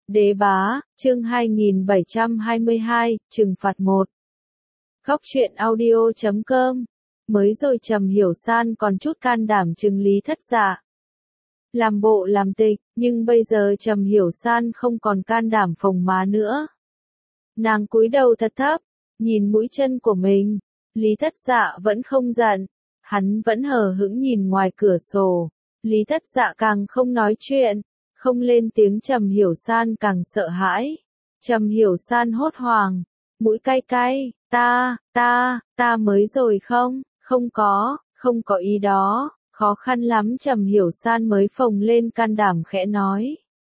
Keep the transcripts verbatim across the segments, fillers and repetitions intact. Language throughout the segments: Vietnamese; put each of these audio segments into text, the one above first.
Đế bá, chương hai nghìn bảy trăm hai mươi hai, trừng phạt một. Góc truyện audio chấm com. Mới rồi Trầm Hiểu San còn chút can đảm trừng Lý Thất Dạ. Làm bộ làm tịch, nhưng bây giờ Trầm Hiểu San không còn can đảm phồng má nữa. Nàng cúi đầu thật thấp, nhìn mũi chân của mình. Lý Thất Dạ vẫn không giận, hắn vẫn hờ hững nhìn ngoài cửa sổ. Lý Thất Dạ càng không nói chuyện, không lên tiếng. Trầm Hiểu San càng sợ hãi. Trầm Hiểu San hốt hoảng, mũi cay cay, ta, ta, ta mới rồi không, không có, không có ý đó, khó khăn lắm Trầm Hiểu San mới phồng lên can đảm khẽ nói.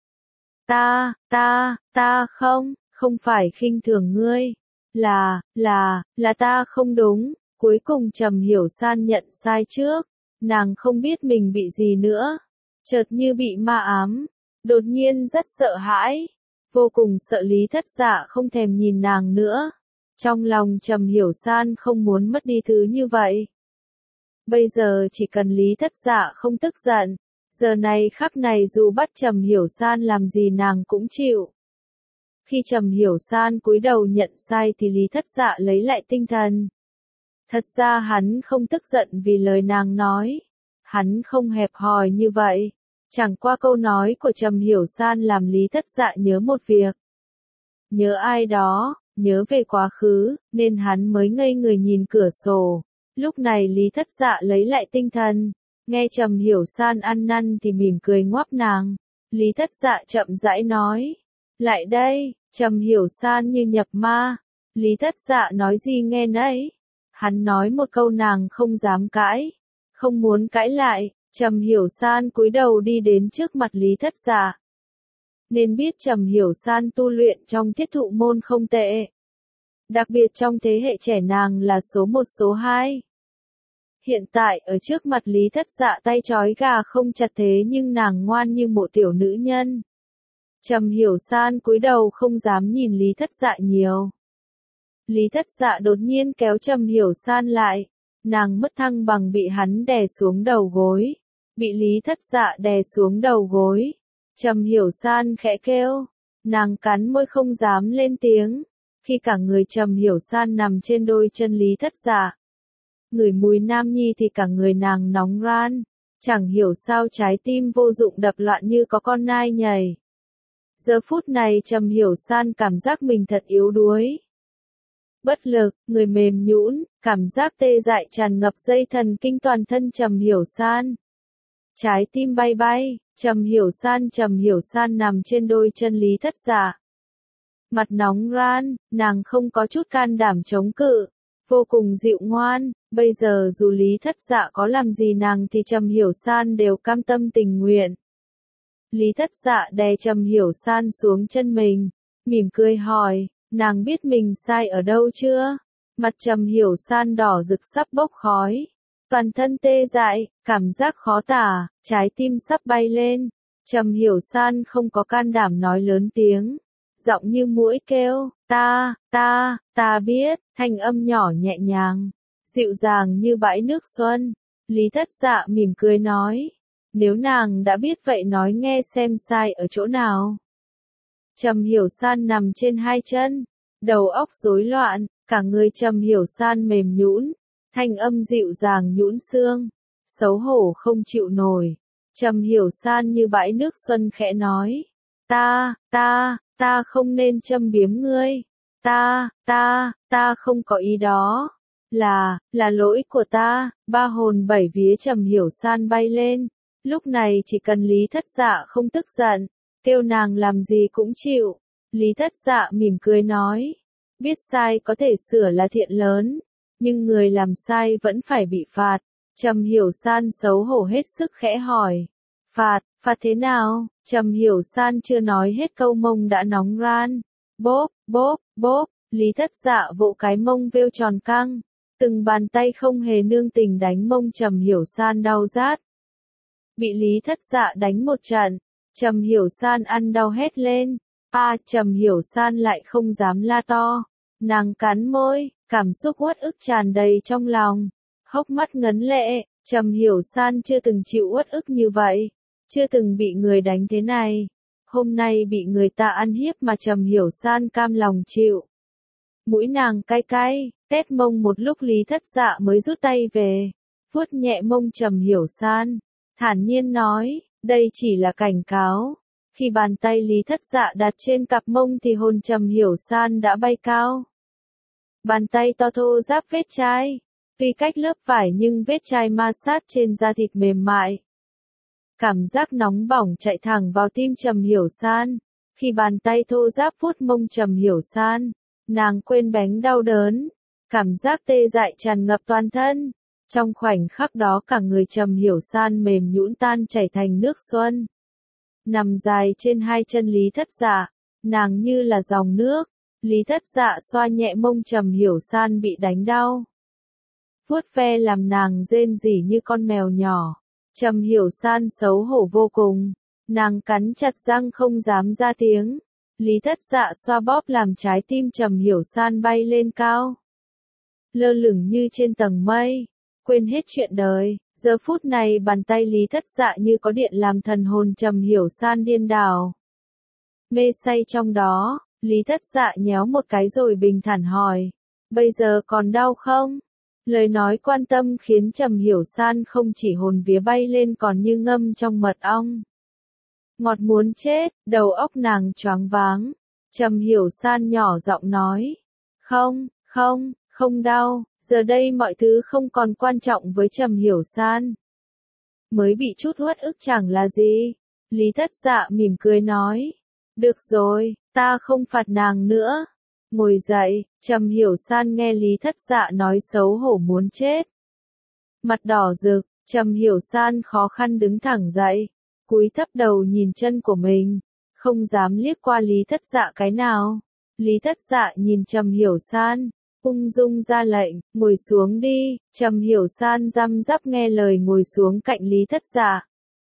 Ta, ta, ta không, không phải khinh thường ngươi, là, là, là ta không đúng. Cuối cùng Trầm Hiểu San nhận sai trước, nàng không biết mình bị gì nữa, chợt như bị ma ám, đột nhiên rất sợ hãi, vô cùng sợ Lý Thất Dạ không thèm nhìn nàng nữa. Trong lòng Trầm Hiểu San không muốn mất đi thứ như vậy. Bây giờ chỉ cần Lý Thất Dạ không tức giận, giờ này khắc này dù bắt Trầm Hiểu San làm gì nàng cũng chịu. Khi Trầm Hiểu San cúi đầu nhận sai thì Lý Thất Dạ lấy lại tinh thần. Thật ra hắn không tức giận vì lời nàng nói, hắn không hẹp hòi như vậy. Chẳng qua câu nói của Trầm Hiểu San làm Lý Thất Dạ nhớ một việc. Nhớ ai đó, nhớ về quá khứ, nên hắn mới ngây người nhìn cửa sổ. Lúc này Lý Thất Dạ lấy lại tinh thần, nghe Trầm Hiểu San ăn năn thì mỉm cười ngoáp nàng. Lý Thất Dạ chậm rãi nói, lại đây. Trầm Hiểu San như nhập ma. Lý Thất Dạ nói gì nghe nấy. Hắn nói một câu nàng không dám cãi, không muốn cãi lại. Trầm Hiểu San cúi đầu đi đến trước mặt Lý Thất Dạ. Nên biết Trầm Hiểu San tu luyện trong Thiết Thụ môn không tệ. Đặc biệt trong thế hệ trẻ nàng là số một số hai. Hiện tại ở trước mặt Lý Thất Dạ tay trói gà không chặt thế nhưng nàng ngoan như một tiểu nữ nhân. Trầm Hiểu San cúi đầu không dám nhìn Lý Thất Dạ nhiều. Lý Thất Dạ đột nhiên kéo Trầm Hiểu San lại. Nàng mất thăng bằng bị hắn đè xuống đầu gối. Bị Lý Thất Dạ đè xuống đầu gối. Trầm Hiểu San khẽ kêu. Nàng cắn môi không dám lên tiếng. Khi cả người Trầm Hiểu San nằm trên đôi chân Lý Thất Dạ. Ngửi mùi nam nhi thì cả người nàng nóng ran. Chẳng hiểu sao trái tim vô dụng đập loạn như có con nai nhảy. Giờ phút này Trầm Hiểu San cảm giác mình thật yếu đuối. Bất lực, người mềm nhũn, cảm giác tê dại tràn ngập dây thần kinh toàn thân Trầm Hiểu San. Trái tim bay bay, Trầm Hiểu San Trầm Hiểu San nằm trên đôi chân Lý Thất Dạ. Mặt nóng ran, nàng không có chút can đảm chống cự, vô cùng dịu ngoan. Bây giờ dù Lý Thất Dạ có làm gì nàng thì Trầm Hiểu San đều cam tâm tình nguyện. Lý Thất Dạ đè Trầm Hiểu San xuống chân mình, mỉm cười hỏi, nàng biết mình sai ở đâu chưa? Mặt Trầm Hiểu San đỏ rực sắp bốc khói, toàn thân tê dại, cảm giác khó tả, trái tim sắp bay lên. Trầm Hiểu San không có can đảm nói lớn tiếng, giọng như muỗi kêu, ta, ta, ta biết, thanh âm nhỏ nhẹ nhàng, dịu dàng như bãi nước xuân. Lý Thất Dạ mỉm cười nói, nếu nàng đã biết vậy nói nghe xem sai ở chỗ nào. Trầm Hiểu San nằm trên hai chân, đầu óc rối loạn, cả người Trầm Hiểu San mềm nhũn, thanh âm dịu dàng nhũn xương, xấu hổ không chịu nổi. Trầm Hiểu San như bãi nước xuân khẽ nói, ta, ta, ta không nên châm biếm ngươi, ta, ta, ta không có ý đó, là, là lỗi của ta. Ba hồn bảy vía Trầm Hiểu San bay lên, lúc này chỉ cần Lý Thất Dạ không tức giận, kêu nàng làm gì cũng chịu. Lý Thất Dạ mỉm cười nói, biết sai có thể sửa là thiện lớn, nhưng người làm sai vẫn phải bị phạt. Trầm Hiểu San xấu hổ hết sức khẽ hỏi, phạt, phạt thế nào? Trầm Hiểu San chưa nói hết câu mông đã nóng ran, bốp, bốp, bốp. Lý Thất Dạ vỗ cái mông vêu tròn căng, từng bàn tay không hề nương tình đánh mông Trầm Hiểu San đau rát. Bị Lý Thất Dạ đánh một trận, Trầm Hiểu San ăn đau hét lên, a à, Trầm Hiểu San lại không dám la to, nàng cắn môi, cảm xúc uất ức tràn đầy trong lòng, hốc mắt ngấn lệ. Trầm Hiểu San chưa từng chịu uất ức như vậy, chưa từng bị người đánh thế này. hôm nay bị người ta ăn hiếp mà Trầm Hiểu San cam lòng chịu. Mũi nàng cay cay, tét mông một lúc Lý Thất Dạ mới rút tay về, vuốt nhẹ mông Trầm Hiểu San, thản nhiên nói, đây chỉ là cảnh cáo. Khi bàn tay Lý Thất Dạ đặt trên cặp mông thì hồn Trầm Hiểu San đã bay cao. Bàn tay to thô giáp vết chai, tuy cách lớp vải nhưng vết chai ma sát trên da thịt mềm mại. Cảm giác nóng bỏng chạy thẳng vào tim Trầm Hiểu San. Khi bàn tay thô giáp vuốt mông Trầm Hiểu San, nàng quên bén đau đớn, cảm giác tê dại tràn ngập toàn thân. Trong khoảnh khắc đó cả người Trầm Hiểu San mềm nhũn tan chảy thành nước xuân. Nằm dài trên hai chân Lý Thất Dạ, nàng như là dòng nước. Lý Thất Dạ xoa nhẹ mông Trầm Hiểu San bị đánh đau, vuốt ve làm nàng rên rỉ như con mèo nhỏ. Trầm Hiểu San xấu hổ vô cùng, nàng cắn chặt răng không dám ra tiếng. Lý Thất Dạ xoa bóp làm trái tim Trầm Hiểu San bay lên cao, lơ lửng như trên tầng mây, quên hết chuyện đời. Giờ phút này bàn tay Lý Thất Dạ như có điện làm thần hồn Trầm Hiểu San điên đảo, mê say trong đó. Lý Thất Dạ nhéo một cái rồi bình thản hỏi, bây giờ còn đau không? Lời nói quan tâm khiến Trầm Hiểu San không chỉ hồn vía bay lên còn như ngâm trong mật ong. Ngọt muốn chết, đầu óc nàng choáng váng. Trầm Hiểu San nhỏ giọng nói, không, không, không đau. Giờ đây mọi thứ không còn quan trọng với Trầm Hiểu San. Mới bị chút uất ức chẳng là gì. Lý Thất Dạ mỉm cười nói, được rồi, ta không phạt nàng nữa. Ngồi dậy, Trầm Hiểu San nghe Lý Thất Dạ nói xấu hổ muốn chết. Mặt đỏ rực, Trầm Hiểu San khó khăn đứng thẳng dậy, cúi thấp đầu nhìn chân của mình, không dám liếc qua Lý Thất Dạ cái nào. Lý Thất Dạ nhìn Trầm Hiểu San, ung dung ra lệnh, ngồi xuống đi. Trầm Hiểu San răm rắp nghe lời ngồi xuống cạnh Lý Thất Dạ.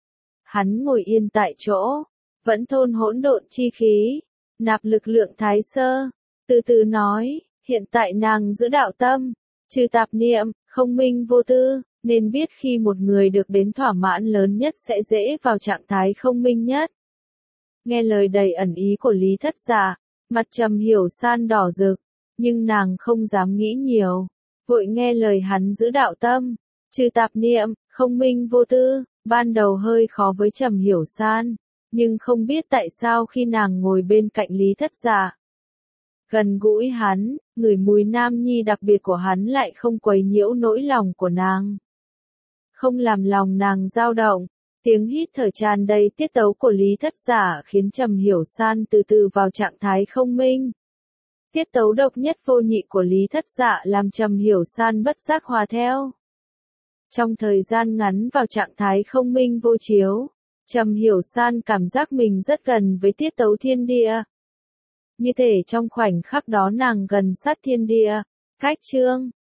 Hắn ngồi yên tại chỗ, vẫn thôn hỗn độn chi khí, nạp lực lượng thái sơ, từ từ nói, hiện tại nàng giữ đạo tâm, trừ tạp niệm, không minh vô tư, nên biết khi một người được đến thỏa mãn lớn nhất sẽ dễ vào trạng thái không minh nhất. Nghe lời đầy ẩn ý của Lý Thất Dạ, mặt Trầm Hiểu San đỏ rực, nhưng nàng không dám nghĩ nhiều, vội nghe lời hắn giữ đạo tâm, trừ tạp niệm, không minh vô tư. Ban đầu hơi khó với Trầm Hiểu San, nhưng không biết tại sao khi nàng ngồi bên cạnh Lý Thất Dạ, gần gũi hắn, ngửi mùi nam nhi đặc biệt của hắn lại không quấy nhiễu nỗi lòng của nàng, không làm lòng nàng dao động. Tiếng hít thở tràn đầy tiết tấu của Lý Thất Dạ khiến Trầm Hiểu San từ từ vào trạng thái không minh. Tiết tấu độc nhất vô nhị của Lý Thất Dạ làm Trầm Hiểu San bất giác hòa theo. Trong thời gian ngắn vào trạng thái không minh vô chiếu, Trầm Hiểu San cảm giác mình rất gần với tiết tấu thiên địa. Như thể trong khoảnh khắc đó nàng gần sát thiên địa. Cách chương